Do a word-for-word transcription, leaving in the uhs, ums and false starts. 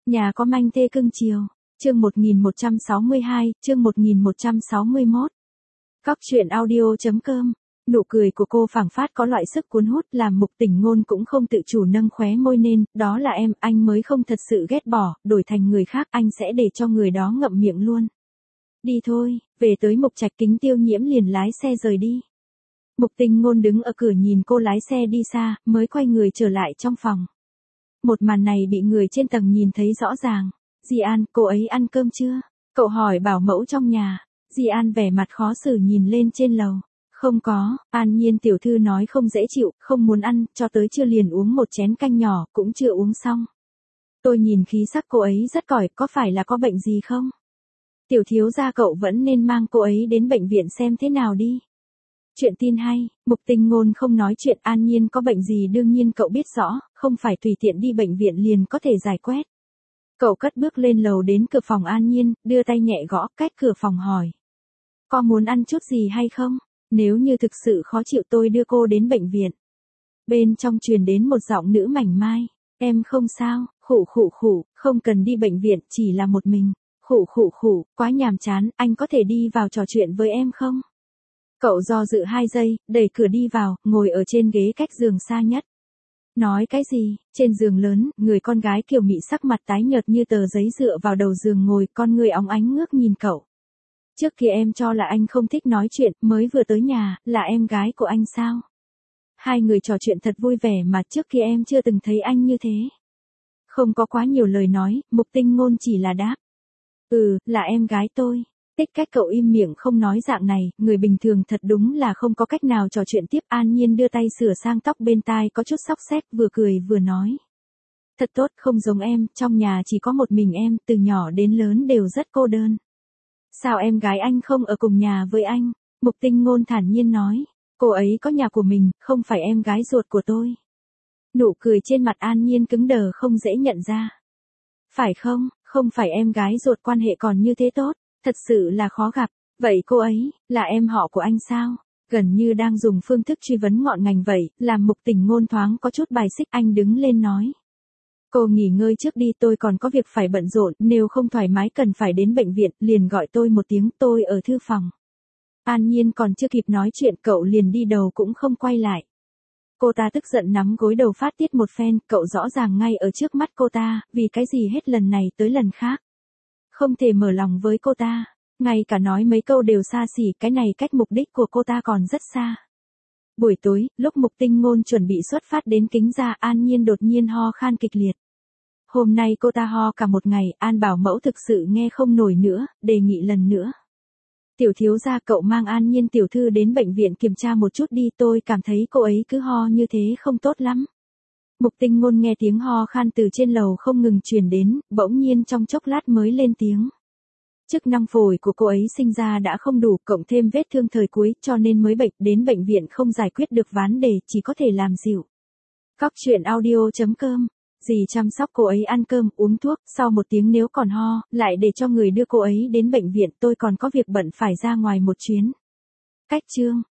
Nhà có manh thê cưng chiều. Chương một nghìn một trăm sáu mươi hai, chương một nghìn một trăm sáu mươi mốt. Cóc truyện audio.com. Nụ cười của cô phảng phất có loại sức cuốn hút làm Mục Tình Ngôn cũng không tự chủ nâng khóe môi nên, đó là em, anh mới không thật sự ghét bỏ, đổi thành người khác anh sẽ để cho người đó ngậm miệng luôn. Đi thôi, về tới Mục Trạch Kính Tiêu Nhiễm liền lái xe rời đi. Mục Tình Ngôn đứng ở cửa nhìn cô lái xe đi xa, mới quay người trở lại trong phòng. Một màn này bị người trên tầng nhìn thấy rõ ràng. Di An, cô ấy ăn cơm chưa? Cậu hỏi bảo mẫu trong nhà. Di An vẻ mặt khó xử nhìn lên trên lầu. Không có, An Nhiên tiểu thư nói không dễ chịu, không muốn ăn, cho tới trưa liền uống một chén canh nhỏ, cũng chưa uống xong. Tôi nhìn khí sắc cô ấy rất còi, có phải là có bệnh gì không? Tiểu thiếu gia cậu vẫn nên mang cô ấy đến bệnh viện xem thế nào đi. Chuyện tin hay, Mục Tình Ngôn không nói chuyện An Nhiên có bệnh gì đương nhiên cậu biết rõ, không phải tùy tiện đi bệnh viện liền có thể giải quyết. Cậu cất bước lên lầu đến cửa phòng An Nhiên, đưa tay nhẹ gõ cách cửa phòng hỏi. Có muốn ăn chút gì hay không? Nếu như thực sự khó chịu tôi đưa cô đến bệnh viện. Bên trong truyền đến một giọng nữ mảnh mai. Em không sao, khụ khụ khụ, không cần đi bệnh viện, chỉ là một mình. Khụ khụ khụ, quá nhàm chán, anh có thể đi vào trò chuyện với em không? Cậu do dự hai giây, đẩy cửa đi vào, ngồi ở trên ghế cách giường xa nhất. Nói cái gì? Trên giường lớn, người con gái kiều mị sắc mặt tái nhợt như tờ giấy dựa vào đầu giường ngồi, con người óng ánh ngước nhìn cậu. Trước kia em cho là anh không thích nói chuyện, mới vừa tới nhà, là em gái của anh sao? Hai người trò chuyện thật vui vẻ mà trước kia em chưa từng thấy anh như thế. Không có quá nhiều lời nói, Mục Tình Ngôn chỉ là đáp. Ừ, là em gái tôi. Tích cách cậu im miệng không nói dạng này, người bình thường thật đúng là không có cách nào trò chuyện tiếp. An Nhiên đưa tay sửa sang tóc bên tai có chút xóc xếch vừa cười vừa nói. Thật tốt, không giống em, trong nhà chỉ có một mình em, từ nhỏ đến lớn đều rất cô đơn. Sao em gái anh không ở cùng nhà với anh? Mục Tình Ngôn thản nhiên nói. Cô ấy có nhà của mình, không phải em gái ruột của tôi. Nụ cười trên mặt An Nhiên cứng đờ không dễ nhận ra. Phải không, không phải em gái ruột quan hệ còn như thế tốt, thật sự là khó gặp. Vậy cô ấy, là em họ của anh sao? Gần như đang dùng phương thức truy vấn ngọn ngành vậy, làm Mục Tình Ngôn thoáng có chút bài xích. Anh đứng lên nói. Cô nghỉ ngơi trước đi, tôi còn có việc phải bận rộn, nếu không thoải mái cần phải đến bệnh viện, liền gọi tôi một tiếng, tôi ở thư phòng. An Nhiên còn chưa kịp nói chuyện cậu liền đi đầu cũng không quay lại. Cô ta tức giận nắm gối đầu phát tiết một phen, cậu rõ ràng ngay ở trước mắt cô ta, vì cái gì hết lần này tới lần khác. Không thể mở lòng với cô ta, ngay cả nói mấy câu đều xa xỉ, cái này cách mục đích của cô ta còn rất xa. Buổi tối, lúc Mục Tình Ngôn chuẩn bị xuất phát đến Kính Gia, An Nhiên đột nhiên ho khan kịch liệt. Hôm nay cô ta ho cả một ngày, An bảo mẫu thực sự nghe không nổi nữa, đề nghị lần nữa. Tiểu thiếu gia cậu mang An Nhiên tiểu thư đến bệnh viện kiểm tra một chút đi, tôi cảm thấy cô ấy cứ ho như thế không tốt lắm. Mục Tình Ngôn nghe tiếng ho khan từ trên lầu không ngừng truyền đến, bỗng nhiên trong chốc lát mới lên tiếng. Chức năng phổi của cô ấy sinh ra đã không đủ, cộng thêm vết thương thời cuối, cho nên mới bệnh, đến bệnh viện không giải quyết được vấn đề, chỉ có thể làm dịu. Cóc truyện audio.com. Dì chăm sóc cô ấy ăn cơm, uống thuốc, sau một tiếng nếu còn ho, lại để cho người đưa cô ấy đến bệnh viện, tôi còn có việc bận phải ra ngoài một chuyến. Cách chương.